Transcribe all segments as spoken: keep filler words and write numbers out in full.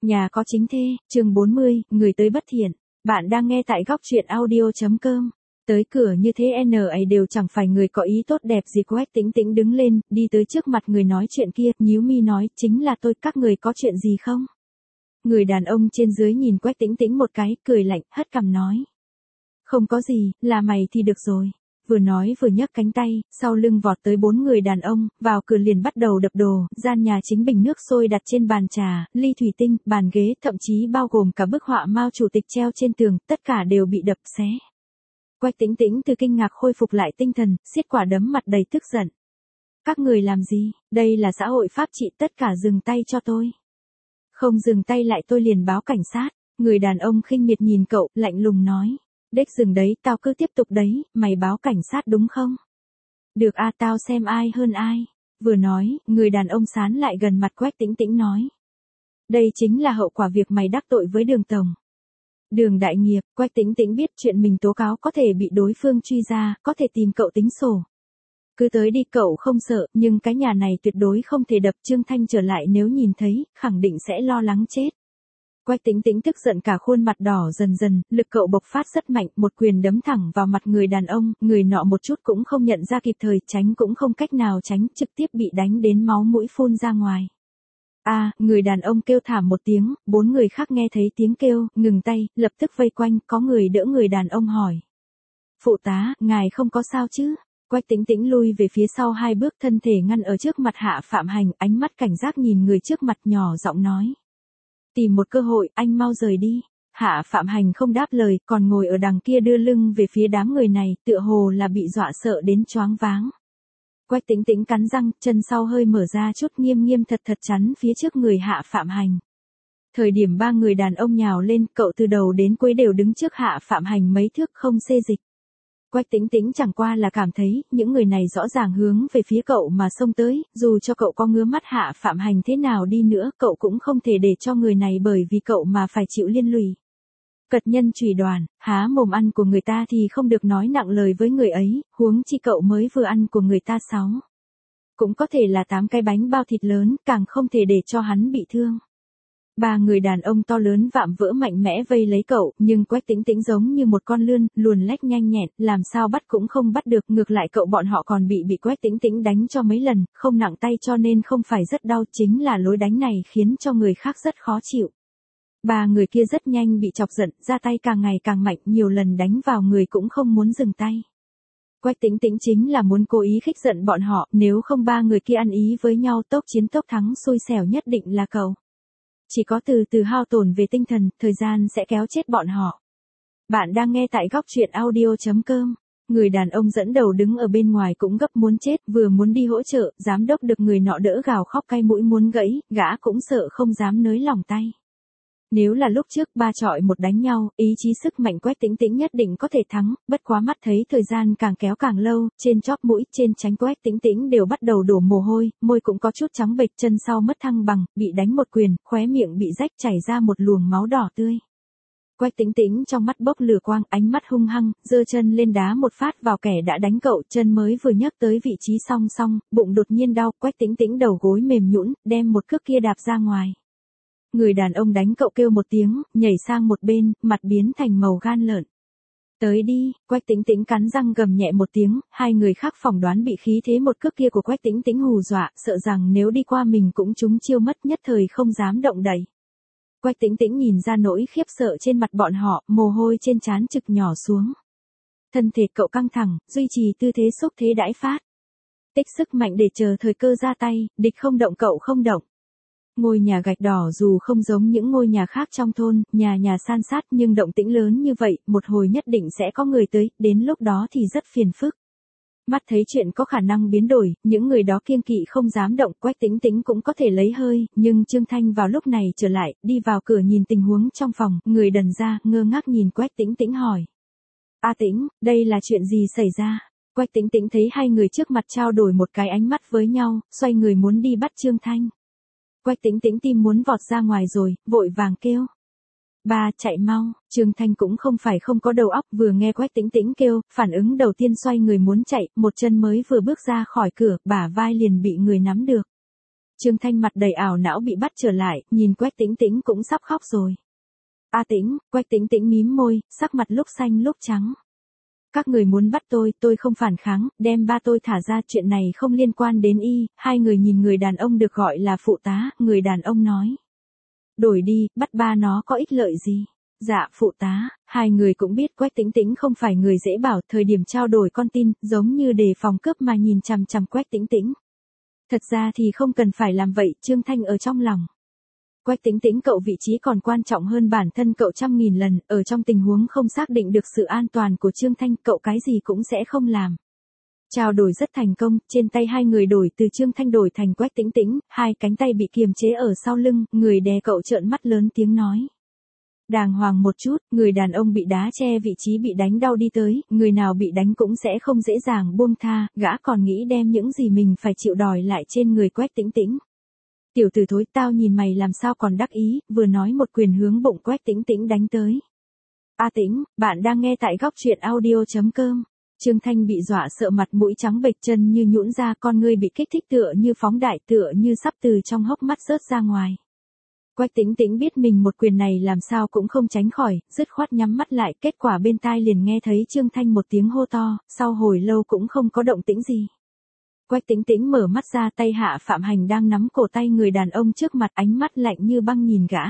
Nhà có chính thê, chương bốn mươi, người tới bất thiện. Bạn đang nghe tại góc truyện audio chấm com. Tới cửa như thế N ấy đều chẳng phải người có ý tốt đẹp gì. Quách Tĩnh Tĩnh đứng lên, đi tới trước mặt người nói chuyện kia, nhíu mi nói, chính là tôi, các người có chuyện gì không? Người đàn ông trên dưới nhìn Quách Tĩnh Tĩnh một cái, cười lạnh, hất cằm nói. Không có gì, là mày thì được rồi. Vừa nói vừa nhấc cánh tay, sau lưng vọt tới bốn người đàn ông, vào cửa liền bắt đầu đập đồ, gian nhà chính bình nước sôi đặt trên bàn trà, ly thủy tinh, bàn ghế, thậm chí bao gồm cả bức họa Mao Chủ tịch treo trên tường, tất cả đều bị đập xé. Quách Tĩnh Tĩnh từ kinh ngạc khôi phục lại tinh thần, siết quả đấm mặt đầy tức giận. Các người làm gì, đây là xã hội pháp trị, tất cả dừng tay cho tôi. Không dừng tay lại tôi liền báo cảnh sát. Người đàn ông khinh miệt nhìn cậu, lạnh lùng nói. Đếch dừng đấy, tao cứ tiếp tục đấy, mày báo cảnh sát đúng không? Được a, tao xem ai hơn ai. Vừa nói, người đàn ông sán lại gần mặt Quách Tĩnh Tĩnh nói. Đây chính là hậu quả việc mày đắc tội với Đường tổng. Đường đại nghiệp, Quách Tĩnh Tĩnh biết chuyện mình tố cáo có thể bị đối phương truy ra, có thể tìm cậu tính sổ. Cứ tới đi, cậu không sợ, nhưng cái nhà này tuyệt đối không thể đập. Trương Thanh trở lại nếu nhìn thấy, khẳng định sẽ lo lắng chết. Quách Tĩnh Tĩnh tức giận cả khuôn mặt đỏ dần dần, lực cậu bộc phát rất mạnh, một quyền đấm thẳng vào mặt người đàn ông, người nọ một chút cũng không nhận ra kịp thời, tránh cũng không cách nào tránh, trực tiếp bị đánh đến máu mũi phun ra ngoài. A, à, người đàn ông kêu thảm một tiếng, bốn người khác nghe thấy tiếng kêu, ngừng tay, lập tức vây quanh, có người đỡ người đàn ông hỏi. Phụ tá, ngài không có sao chứ? Quách Tĩnh Tĩnh lui về phía sau hai bước, thân thể ngăn ở trước mặt Hạ Phạm Hành, ánh mắt cảnh giác nhìn người trước mặt, nhỏ giọng nói. Tìm một cơ hội, anh mau rời đi. Hạ Phạm Hành không đáp lời, còn ngồi ở đằng kia đưa lưng về phía đám người này, tựa hồ là bị dọa sợ đến choáng váng. Quách Tĩnh Tĩnh cắn răng, chân sau hơi mở ra chút, nghiêm nghiêm thật thật chắn phía trước người Hạ Phạm Hành. Thời điểm ba người đàn ông nhào lên, cậu từ đầu đến cuối đều đứng trước Hạ Phạm Hành mấy thước không xê dịch. Quách Tĩnh Tĩnh chẳng qua là cảm thấy, những người này rõ ràng hướng về phía cậu mà xông tới, dù cho cậu có ngứa mắt Hạ Phạm Hành thế nào đi nữa, cậu cũng không thể để cho người này bởi vì cậu mà phải chịu liên lụy. Cật nhân chủy đoàn, há mồm ăn của người ta thì không được nói nặng lời với người ấy, huống chi cậu mới vừa ăn của người ta sáu. Cũng có thể là tám cái bánh bao thịt lớn, càng không thể để cho hắn bị thương. Ba người đàn ông to lớn vạm vỡ mạnh mẽ vây lấy cậu, nhưng Quách Tĩnh Tĩnh giống như một con lươn, luồn lách nhanh nhẹn, làm sao bắt cũng không bắt được, ngược lại cậu bọn họ còn bị bị Quách Tĩnh Tĩnh đánh cho mấy lần, không nặng tay cho nên không phải rất đau, chính là lối đánh này khiến cho người khác rất khó chịu. Ba người kia rất nhanh bị chọc giận, ra tay càng ngày càng mạnh, nhiều lần đánh vào người cũng không muốn dừng tay. Quách Tĩnh Tĩnh chính là muốn cố ý khích giận bọn họ, nếu không ba người kia ăn ý với nhau, tốc chiến tốc thắng, xui xẻo nhất định là cậu. Chỉ có từ từ hao tổn về tinh thần, thời gian sẽ kéo chết bọn họ. Bạn đang nghe tại góc truyện audio chấm com. Người đàn ông dẫn đầu đứng ở bên ngoài cũng gấp muốn chết, vừa muốn đi hỗ trợ, giám đốc được người nọ đỡ gào khóc cay mũi muốn gãy, gã cũng sợ không dám nới lỏng tay. Nếu là lúc trước ba chọi một đánh nhau, ý chí sức mạnh Quách Tĩnh Tĩnh nhất định có thể thắng, bất quá mắt thấy thời gian càng kéo càng lâu, trên chóp mũi, trên trán Quách Tĩnh Tĩnh đều bắt đầu đổ mồ hôi, môi cũng có chút trắng bệch, chân sau mất thăng bằng, bị đánh một quyền, khóe miệng bị rách chảy ra một luồng máu đỏ tươi. Quách Tĩnh Tĩnh trong mắt bốc lửa quang, ánh mắt hung hăng, giơ chân lên đá một phát vào kẻ đã đánh cậu, chân mới vừa nhấc tới vị trí song song, bụng đột nhiên đau, Quách Tĩnh Tĩnh đầu gối mềm nhũn, đem một cước kia đạp ra ngoài. Người đàn ông đánh cậu kêu một tiếng, nhảy sang một bên, mặt biến thành màu gan lợn. Tới đi, Quách Tĩnh Tĩnh cắn răng gầm nhẹ một tiếng, hai người khác phỏng đoán bị khí thế một cước kia của Quách Tĩnh Tĩnh hù dọa, sợ rằng nếu đi qua mình cũng trúng chiêu mất, nhất thời không dám động đậy. Quách Tĩnh Tĩnh nhìn ra nỗi khiếp sợ trên mặt bọn họ, mồ hôi trên trán trực nhỏ xuống. Thân thể cậu căng thẳng, duy trì tư thế xúc thế đãi phát. Tích sức mạnh để chờ thời cơ ra tay, địch không động cậu không động. Ngôi nhà gạch đỏ dù không giống những ngôi nhà khác trong thôn, nhà nhà san sát nhưng động tĩnh lớn như vậy, một hồi nhất định sẽ có người tới, đến lúc đó thì rất phiền phức. Mắt thấy chuyện có khả năng biến đổi, những người đó kiêng kỵ không dám động, Quách Tĩnh Tĩnh cũng có thể lấy hơi, nhưng Trương Thanh vào lúc này trở lại, đi vào cửa nhìn tình huống trong phòng, người đần ra, ngơ ngác nhìn Quách Tĩnh Tĩnh hỏi. A Tĩnh, đây là chuyện gì xảy ra? Quách Tĩnh Tĩnh thấy hai người trước mặt trao đổi một cái ánh mắt với nhau, xoay người muốn đi bắt Trương Thanh. Quách Tĩnh Tĩnh tim muốn vọt ra ngoài rồi, vội vàng kêu. Ba, chạy mau, Trương Thanh cũng không phải không có đầu óc, vừa nghe Quách Tĩnh Tĩnh kêu, phản ứng đầu tiên xoay người muốn chạy, một chân mới vừa bước ra khỏi cửa, bả vai liền bị người nắm được. Trương Thanh mặt đầy ảo não bị bắt trở lại, nhìn Quách Tĩnh Tĩnh cũng sắp khóc rồi. A Tĩnh, Quách Tĩnh Tĩnh mím môi, sắc mặt lúc xanh lúc trắng. Các người muốn bắt tôi, tôi không phản kháng, đem ba tôi thả ra, chuyện này không liên quan đến y. Hai người nhìn người đàn ông được gọi là phụ tá, người đàn ông nói. Đổi đi, bắt ba nó có ích lợi gì? Dạ, phụ tá. Hai người cũng biết Quách Tĩnh Tĩnh không phải người dễ bảo, thời điểm trao đổi con tin, giống như đề phòng cướp mà nhìn chằm chằm Quách Tĩnh Tĩnh. Thật ra thì không cần phải làm vậy, Trương Thanh ở trong lòng. Quách Tĩnh Tĩnh cậu vị trí còn quan trọng hơn bản thân cậu trăm nghìn lần, ở trong tình huống không xác định được sự an toàn của Trương Thanh, cậu cái gì cũng sẽ không làm. Trao đổi rất thành công, trên tay hai người đổi từ Trương Thanh đổi thành Quách Tĩnh Tĩnh, hai cánh tay bị kiềm chế ở sau lưng, người đè cậu trợn mắt lớn tiếng nói. Đàng hoàng một chút, người đàn ông bị đá che vị trí bị đánh đau đi tới, người nào bị đánh cũng sẽ không dễ dàng buông tha, gã còn nghĩ đem những gì mình phải chịu đòi lại trên người Quách Tĩnh Tĩnh. Tiểu tử thối, tao nhìn mày làm sao còn đắc ý, vừa nói một quyền hướng bụng Quách Tĩnh Tĩnh đánh tới. A Tĩnh, bạn đang nghe tại góc truyện audio chấm com. Trương Thanh bị dọa sợ mặt mũi trắng bệch, chân như nhũn ra, con ngươi bị kích thích tựa như phóng đại, tựa như sắp từ trong hốc mắt rớt ra ngoài. Quách Tĩnh Tĩnh biết mình một quyền này làm sao cũng không tránh khỏi, dứt khoát nhắm mắt lại, kết quả bên tai liền nghe thấy Trương Thanh một tiếng hô to, sau hồi lâu cũng không có động tĩnh gì. Quách Tĩnh Tĩnh mở mắt ra, tay Hạ Phạm Hành đang nắm cổ tay người đàn ông trước mặt, ánh mắt lạnh như băng nhìn gã.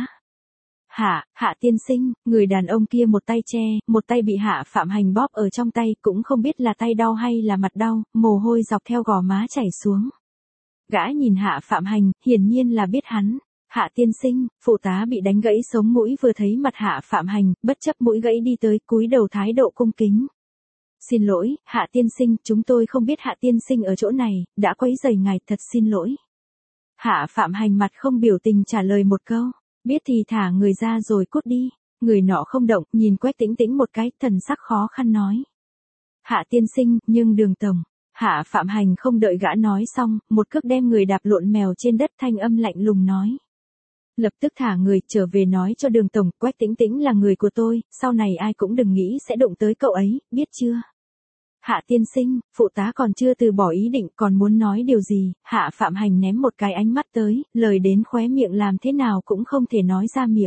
Hạ, Hạ tiên sinh, người đàn ông kia một tay che, một tay bị Hạ Phạm Hành bóp ở trong tay, cũng không biết là tay đau hay là mặt đau, mồ hôi dọc theo gò má chảy xuống. Gã nhìn Hạ Phạm Hành, hiển nhiên là biết hắn. Hạ tiên sinh, phụ tá bị đánh gãy sống mũi vừa thấy mặt Hạ Phạm Hành, bất chấp mũi gãy đi tới, cúi đầu thái độ cung kính. Xin lỗi, Hạ tiên sinh, chúng tôi không biết Hạ tiên sinh ở chỗ này, đã quấy rầy ngài, thật xin lỗi. Hạ Phạm Hành mặt không biểu tình trả lời một câu, biết thì thả người ra rồi cút đi. Người nọ không động, nhìn Quách Tĩnh Tĩnh một cái, thần sắc khó khăn nói. Hạ tiên sinh, nhưng Đường tổng. Hạ Phạm Hành không đợi gã nói xong, một cước đem người đạp lộn mèo trên đất, thanh âm lạnh lùng nói. Lập tức thả người, trở về nói cho Đường tổng, Quách Tĩnh Tĩnh là người của tôi, sau này ai cũng đừng nghĩ sẽ đụng tới cậu ấy, biết chưa? Hạ tiên sinh, phụ tá còn chưa từ bỏ ý định, còn muốn nói điều gì? Hạ Phạm Hành ném một cái ánh mắt tới, lời đến khóe miệng làm thế nào cũng không thể nói ra miệng.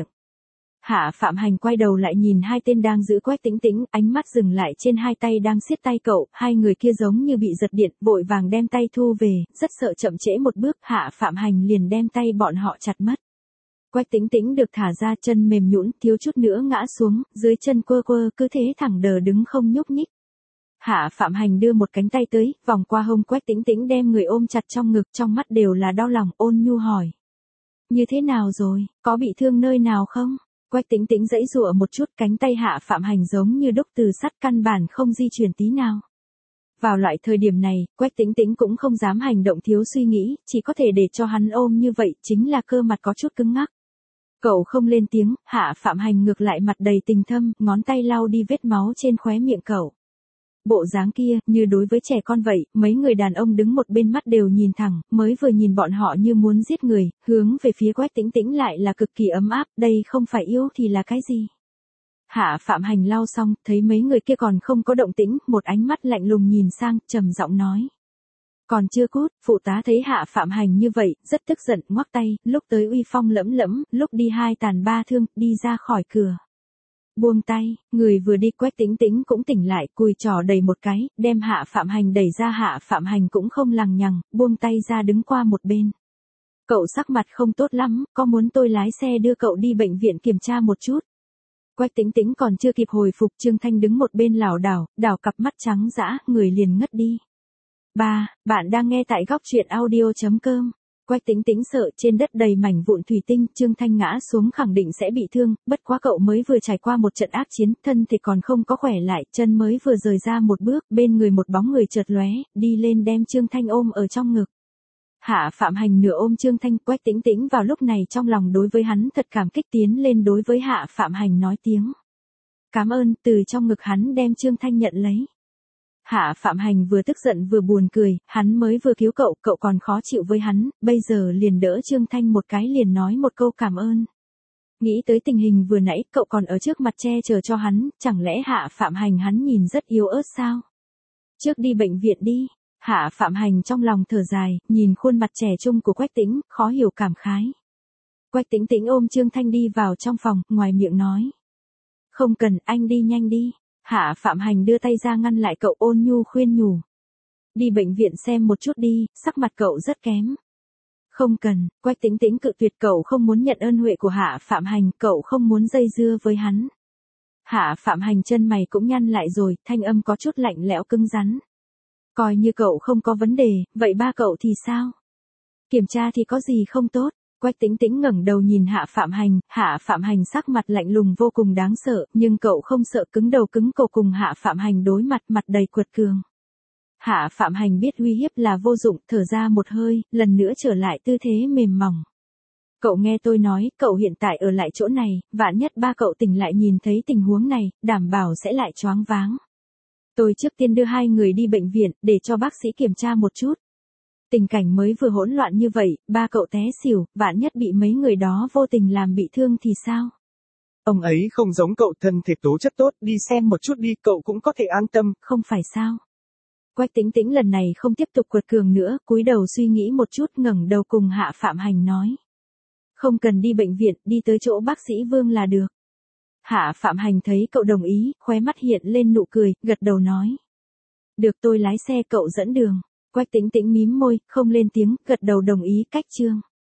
Hạ Phạm Hành quay đầu lại nhìn hai tên đang giữ Quách Tĩnh Tĩnh, ánh mắt dừng lại trên hai tay đang siết tay cậu, hai người kia giống như bị giật điện, vội vàng đem tay thu về, rất sợ chậm trễ một bước, Hạ Phạm Hành liền đem tay bọn họ chặt mất. Quách Tĩnh Tĩnh được thả ra, chân mềm nhũn, thiếu chút nữa ngã xuống, dưới chân quơ quơ, cứ thế thẳng đờ đứng không nhúc nhích. Hạ Phạm Hành đưa một cánh tay tới, vòng qua hông Quách Tĩnh Tĩnh, đem người ôm chặt trong ngực, trong mắt đều là đau lòng, ôn nhu hỏi. Như thế nào rồi, có bị thương nơi nào không? Quách Tĩnh Tĩnh giãy giụa một chút, cánh tay Hạ Phạm Hành giống như đúc từ sắt, căn bản không di chuyển tí nào. Vào loại thời điểm này, Quách Tĩnh Tĩnh cũng không dám hành động thiếu suy nghĩ, chỉ có thể để cho hắn ôm như vậy, chính là cơ mặt có chút cứng ngắc. Cậu không lên tiếng, Hạ Phạm Hành ngược lại mặt đầy tình thâm, ngón tay lau đi vết máu trên khóe miệng cậu. Bộ dáng kia, như đối với trẻ con vậy, mấy người đàn ông đứng một bên mắt đều nhìn thẳng, mới vừa nhìn bọn họ như muốn giết người, hướng về phía Quách Tĩnh Tĩnh lại là cực kỳ ấm áp, đây không phải yêu thì là cái gì? Hạ Phạm Hành lau xong, thấy mấy người kia còn không có động tĩnh, một ánh mắt lạnh lùng nhìn sang, trầm giọng nói. Còn chưa cút, phụ tá thấy Hạ Phạm Hành như vậy, rất tức giận, ngoắc tay, lúc tới uy phong lẫm lẫm, lúc đi hai tàn ba thương, đi ra khỏi cửa. Buông tay, người vừa đi Quách Tĩnh Tĩnh cũng tỉnh lại, cùi trỏ đầy một cái, đem Hạ Phạm Hành đẩy ra, Hạ Phạm Hành cũng không lằng nhằng, buông tay ra đứng qua một bên. Cậu sắc mặt không tốt lắm, có muốn tôi lái xe đưa cậu đi bệnh viện kiểm tra một chút? Quách Tĩnh Tĩnh còn chưa kịp hồi phục, Trương Thanh đứng một bên lảo đảo, đảo cặp mắt trắng dã, người liền ngất đi. Ba, bạn đang nghe tại góc truyện audio chấm com. Quách Tĩnh Tĩnh sợ trên đất đầy mảnh vụn thủy tinh, Trương Thanh ngã xuống khẳng định sẽ bị thương, bất quá cậu mới vừa trải qua một trận ác chiến, thân thì còn không có khỏe lại, chân mới vừa rời ra một bước, bên người một bóng người chợt lóe, đi lên đem Trương Thanh ôm ở trong ngực. Hạ Phạm Hành nửa ôm Trương Thanh, Quách Tĩnh Tĩnh vào lúc này trong lòng đối với hắn thật cảm kích, tiến lên đối với Hạ Phạm Hành nói tiếng cảm ơn, từ trong ngực hắn đem Trương Thanh nhận lấy. Hạ Phạm Hành vừa tức giận vừa buồn cười, hắn mới vừa cứu cậu, cậu còn khó chịu với hắn, bây giờ liền đỡ Trương Thanh một cái, liền nói một câu cảm ơn. Nghĩ tới tình hình vừa nãy, cậu còn ở trước mặt che chở cho hắn, chẳng lẽ Hạ Phạm Hành hắn nhìn rất yếu ớt sao? Trước đi bệnh viện đi. Hạ Phạm Hành trong lòng thở dài, nhìn khuôn mặt trẻ trung của Quách Tĩnh, khó hiểu cảm khái. Quách Tĩnh Tĩnh ôm Trương Thanh đi vào trong phòng, ngoài miệng nói. Không cần, anh đi nhanh đi. Hạ Phạm Hành đưa tay ra ngăn lại cậu, ôn nhu khuyên nhủ. Đi bệnh viện xem một chút đi, sắc mặt cậu rất kém. Không cần, Quách Tĩnh Tĩnh cự tuyệt, cậu không muốn nhận ơn huệ của Hạ Phạm Hành, cậu không muốn dây dưa với hắn. Hạ Phạm Hành chân mày cũng nhăn lại rồi, thanh âm có chút lạnh lẽo cứng rắn. Coi như cậu không có vấn đề, vậy ba cậu thì sao? Kiểm tra thì có gì không tốt? Quách Tĩnh Tĩnh ngẩng đầu nhìn Hạ Phạm Hành, Hạ Phạm Hành sắc mặt lạnh lùng vô cùng đáng sợ, nhưng cậu không sợ, cứng đầu cứng cổ cùng Hạ Phạm Hành đối mặt, mặt đầy quật cường. Hạ Phạm Hành biết uy hiếp là vô dụng, thở ra một hơi, lần nữa trở lại tư thế mềm mỏng. Cậu nghe tôi nói, cậu hiện tại ở lại chỗ này, vạn nhất ba cậu tỉnh lại nhìn thấy tình huống này, đảm bảo sẽ lại choáng váng. Tôi trước tiên đưa hai người đi bệnh viện, để cho bác sĩ kiểm tra một chút. Tình cảnh mới vừa hỗn loạn như vậy, ba cậu té xỉu, vạn nhất bị mấy người đó vô tình làm bị thương thì sao? Ông ấy không giống cậu, thân thể tố chất tốt, đi xem một chút đi, cậu cũng có thể an tâm. Không phải sao? Quách Tĩnh Tĩnh lần này không tiếp tục quật cường nữa, cúi đầu suy nghĩ một chút, ngẩng đầu cùng Hạ Phạm Hành nói. Không cần đi bệnh viện, đi tới chỗ bác sĩ Vương là được. Hạ Phạm Hành thấy cậu đồng ý, khóe mắt hiện lên nụ cười, gật đầu nói. Được, tôi lái xe, cậu dẫn đường. Quách Tĩnh Tĩnh mím môi, không lên tiếng, gật đầu đồng ý cách Trương.